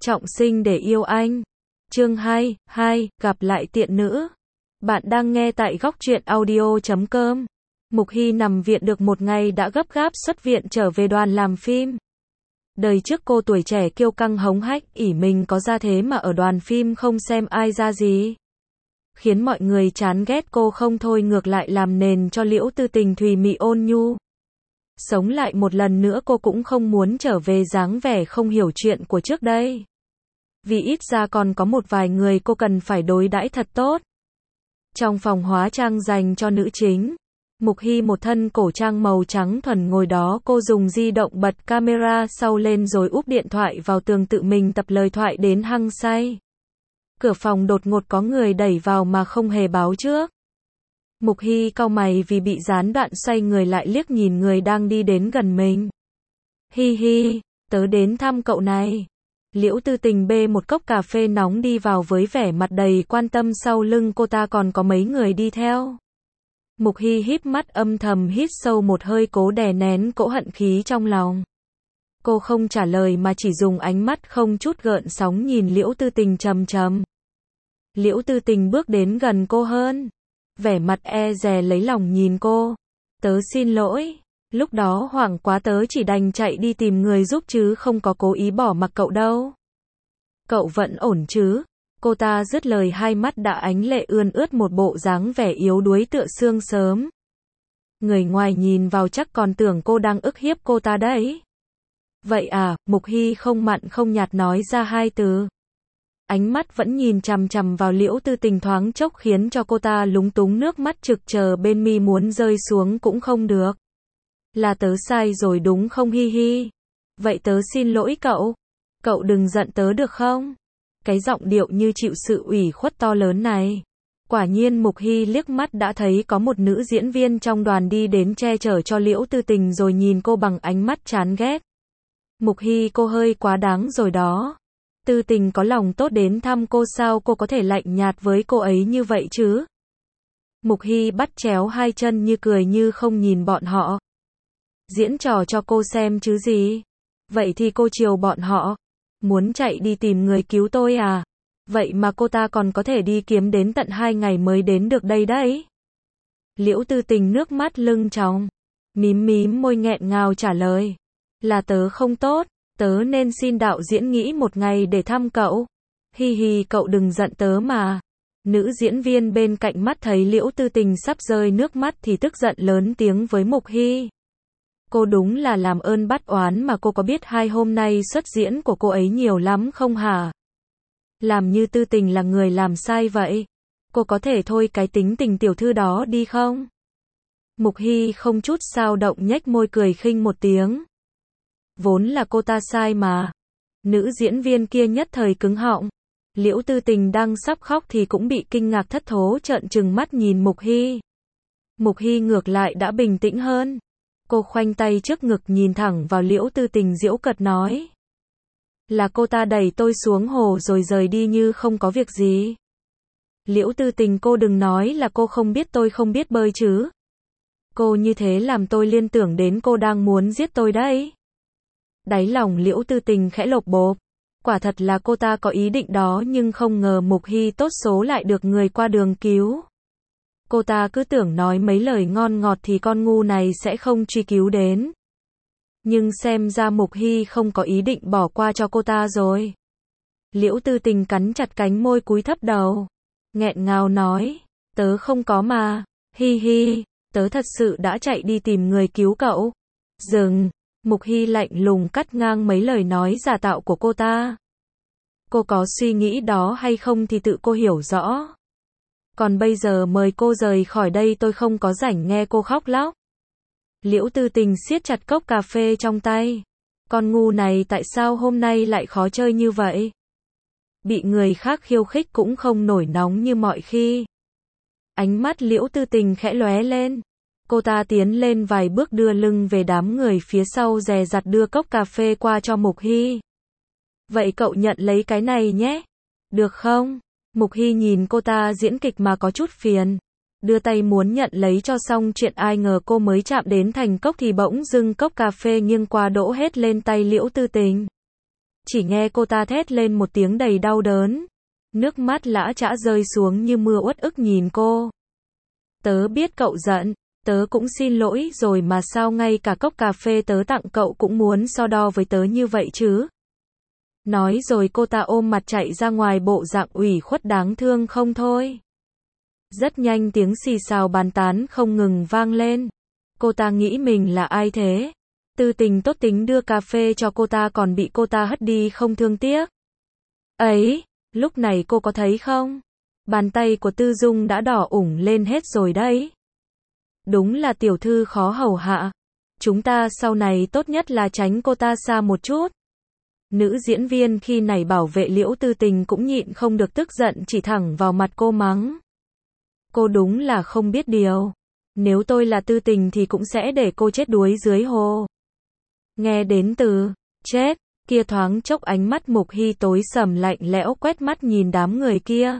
Trọng sinh để yêu anh. Chương 2, gặp lại tiện nữ. Bạn đang nghe tại góc truyện audio.com. Mục Hy nằm viện được một ngày đã gấp gáp xuất viện trở về đoàn làm phim. Đời trước cô tuổi trẻ kiêu căng hống hách, ỷ mình có ra thế mà ở đoàn phim không xem ai ra gì. Khiến mọi người chán ghét cô không thôi, ngược lại làm nền cho Liễu Tư Tình thùy mị ôn nhu. Sống lại một lần nữa, cô cũng không muốn trở về dáng vẻ không hiểu chuyện của trước đây. Vì ít ra còn có một vài người cô cần phải đối đãi thật tốt. Trong phòng hóa trang dành cho nữ chính, Mục Hy một thân cổ trang màu trắng thuần ngồi đó, cô dùng di động bật camera sau lên rồi úp điện thoại vào tường tự mình tập lời thoại đến hăng say. Cửa phòng đột ngột có người đẩy vào mà không hề báo trước. Mục Hy cau mày vì bị gián đoạn, xoay người lại liếc nhìn người đang đi đến gần mình. Hi hi, tớ đến thăm cậu này. Liễu Tư Tình bê một cốc cà phê nóng đi vào với vẻ mặt đầy quan tâm, sau lưng cô ta còn có mấy người đi theo. Mục Hy híp mắt âm thầm hít sâu một hơi, cố đè nén cỗ hận khí trong lòng. Cô không trả lời mà chỉ dùng ánh mắt không chút gợn sóng nhìn Liễu Tư Tình trầm trầm. Liễu Tư Tình bước đến gần cô hơn, vẻ mặt e dè lấy lòng nhìn cô. Tớ xin lỗi, lúc đó hoảng quá, tớ chỉ đành chạy đi tìm người giúp chứ không có cố ý bỏ mặc cậu đâu. Cậu vẫn ổn chứ? Cô ta dứt lời, hai mắt đã ánh lệ ươn ướt, một bộ dáng vẻ yếu đuối tựa sương sớm. Người ngoài nhìn vào chắc còn tưởng cô đang ức hiếp cô ta đấy. Vậy à? Mục Hy không mặn không nhạt nói ra hai từ. Ánh mắt vẫn nhìn chằm chằm vào Liễu Tư Tình, thoáng chốc khiến cho cô ta lúng túng, nước mắt trực chờ bên mi muốn rơi xuống cũng không được. Là tớ sai rồi đúng không Hi hi? Vậy tớ xin lỗi cậu. Cậu đừng giận tớ được không? Cái giọng điệu như chịu sự ủy khuất to lớn này. Quả nhiên Mục Hy liếc mắt đã thấy có một nữ diễn viên trong đoàn đi đến che chở cho Liễu Tư Tình rồi nhìn cô bằng ánh mắt chán ghét. Mục Hy, cô hơi quá đáng rồi đó. Tư Tình có lòng tốt đến thăm cô, sao cô có thể lạnh nhạt với cô ấy như vậy chứ? Mục Hy bắt chéo hai chân như cười như không nhìn bọn họ. Diễn trò cho cô xem chứ gì? Vậy thì cô chiều bọn họ. Muốn chạy đi tìm người cứu tôi à? Vậy mà cô ta còn có thể đi kiếm đến tận 2 ngày mới đến được đây đấy. Liễu Tư Tình nước mắt lưng tròng, mím mím môi nghẹn ngào trả lời. Là tớ không tốt, tớ nên xin đạo diễn nghỉ một ngày để thăm cậu. Hi hi, cậu đừng giận tớ mà. Nữ diễn viên bên cạnh mắt thấy Liễu Tư Tình sắp rơi nước mắt thì tức giận lớn tiếng với Mục Hy. Cô đúng là làm ơn bắt oán mà, cô có biết hai hôm nay xuất diễn của cô ấy nhiều lắm không hả? Làm như Tư Tình là người làm sai vậy. Cô có thể thôi cái tính tình tiểu thư đó đi không? Mục Hy không chút xao động nhếch môi cười khinh một tiếng. Vốn là cô ta sai mà. Nữ diễn viên kia nhất thời cứng họng. Liễu Tư Tình đang sắp khóc thì cũng bị kinh ngạc thất thố trợn trừng mắt nhìn Mục Hy. Mục Hy ngược lại đã bình tĩnh hơn. Cô khoanh tay trước ngực nhìn thẳng vào Liễu Tư Tình giễu cợt nói. Là cô ta đẩy tôi xuống hồ rồi rời đi như không có việc gì. Liễu Tư Tình, cô đừng nói là cô không biết tôi không biết bơi chứ. Cô như thế làm tôi liên tưởng đến cô đang muốn giết tôi đấy. Đáy lòng Liễu Tư Tình khẽ lột bột. Quả thật là cô ta có ý định đó, nhưng không ngờ Mục Hy tốt số lại được người qua đường cứu. Cô ta cứ tưởng nói mấy lời ngon ngọt thì con ngu này sẽ không truy cứu đến. Nhưng xem ra Mục Hy không có ý định bỏ qua cho cô ta rồi. Liễu Tư Tình cắn chặt cánh môi, cúi thấp đầu, nghẹn ngào nói. Tớ không có mà. Hi hi, tớ thật sự đã chạy đi tìm người cứu cậu. Dừng. Mục Hy lạnh lùng cắt ngang mấy lời nói giả tạo của cô ta. Cô có suy nghĩ đó hay không thì tự cô hiểu rõ. Còn bây giờ mời cô rời khỏi đây, tôi không có rảnh nghe cô khóc lóc. Liễu Tư Tình siết chặt cốc cà phê trong tay. Con ngu này tại sao hôm nay lại khó chơi như vậy? Bị người khác khiêu khích cũng không nổi nóng như mọi khi. Ánh mắt Liễu Tư Tình khẽ lóe lên. Cô ta tiến lên vài bước, đưa lưng về đám người phía sau, dè dặt đưa cốc cà phê qua cho Mục Hy. Vậy cậu nhận lấy cái này nhé. Được không? Mục Hy nhìn cô ta diễn kịch mà có chút phiền. Đưa tay muốn nhận lấy cho xong chuyện, ai ngờ cô mới chạm đến thành cốc thì bỗng dưng cốc cà phê nghiêng qua đổ hết lên tay Liễu Tư Tình. Chỉ nghe cô ta thét lên một tiếng đầy đau đớn. Nước mắt lã chã rơi xuống như mưa uất ức nhìn cô. Tớ biết cậu giận, tớ cũng xin lỗi rồi mà sao ngay cả cốc cà phê tớ tặng cậu cũng muốn so đo với tớ như vậy chứ. Nói rồi cô ta ôm mặt chạy ra ngoài bộ dạng ủy khuất đáng thương không thôi. Rất nhanh tiếng xì xào bàn tán không ngừng vang lên. Cô ta nghĩ mình là ai thế? Tư Tình tốt tính đưa cà phê cho cô ta còn bị cô ta hất đi không thương tiếc. Ấy, lúc này cô có thấy không? Bàn tay của Tư Dung đã đỏ ửng lên hết rồi đấy. Đúng là tiểu thư khó hầu hạ. Chúng ta sau này tốt nhất là tránh cô ta xa một chút. Nữ diễn viên khi này bảo vệ Liễu Tư Tình cũng nhịn không được tức giận chỉ thẳng vào mặt cô mắng. Cô đúng là không biết điều. Nếu tôi là Tư Tình thì cũng sẽ để cô chết đuối dưới hồ. Nghe đến từ chết kia thoáng chốc ánh mắt Mục Hy tối sầm lạnh lẽo quét mắt nhìn đám người kia.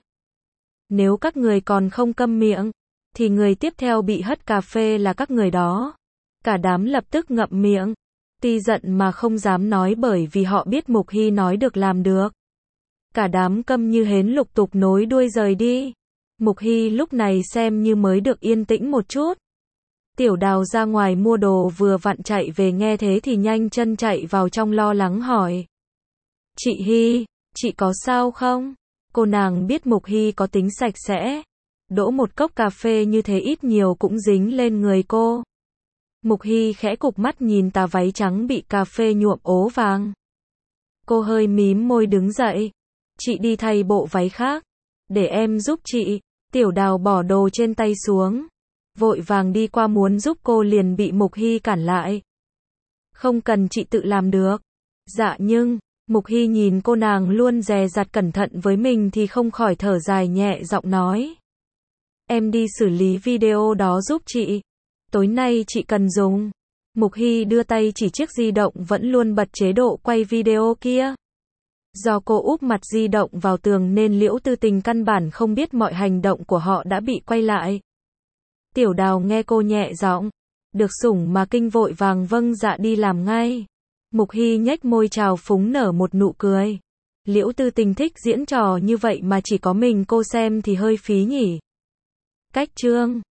Nếu các người còn không câm miệng, thì người tiếp theo bị hất cà phê là các người đó. Cả đám lập tức ngậm miệng. Ti giận mà không dám nói bởi vì họ biết Mục Hy nói được làm được. Cả đám câm như hến lục tục nối đuôi rời đi. Mục Hy lúc này xem như mới được yên tĩnh một chút. Tiểu Đào ra ngoài mua đồ vừa vặn chạy về nghe thế thì nhanh chân chạy vào trong lo lắng hỏi. Chị Hy, chị có sao không? Cô nàng biết Mục Hy có tính sạch sẽ. Đổ một cốc cà phê như thế ít nhiều cũng dính lên người cô. Mục Hy khẽ cụp mắt nhìn tà váy trắng bị cà phê nhuộm ố vàng. Cô hơi mím môi đứng dậy. Chị đi thay bộ váy khác. Để em giúp chị. Tiểu Đào bỏ đồ trên tay xuống. Vội vàng đi qua muốn giúp cô liền bị Mục Hy cản lại. Không cần chị tự làm được. Dạ nhưng, Mục Hy nhìn cô nàng luôn dè dặt cẩn thận với mình thì không khỏi thở dài nhẹ giọng nói. Em đi xử lý video đó giúp chị. Tối nay chị cần dùng. Mục Hy đưa tay chỉ chiếc di động vẫn luôn bật chế độ quay video kia. Do cô úp mặt di động vào tường nên Liễu Tư Tình căn bản không biết mọi hành động của họ đã bị quay lại. Tiểu Đào nghe cô nhẹ giọng, được sủng mà kinh vội vàng vâng dạ đi làm ngay. Mục Hy nhếch môi trào phúng nở một nụ cười. Liễu Tư Tình thích diễn trò như vậy mà chỉ có mình cô xem thì hơi phí nhỉ. Cách chương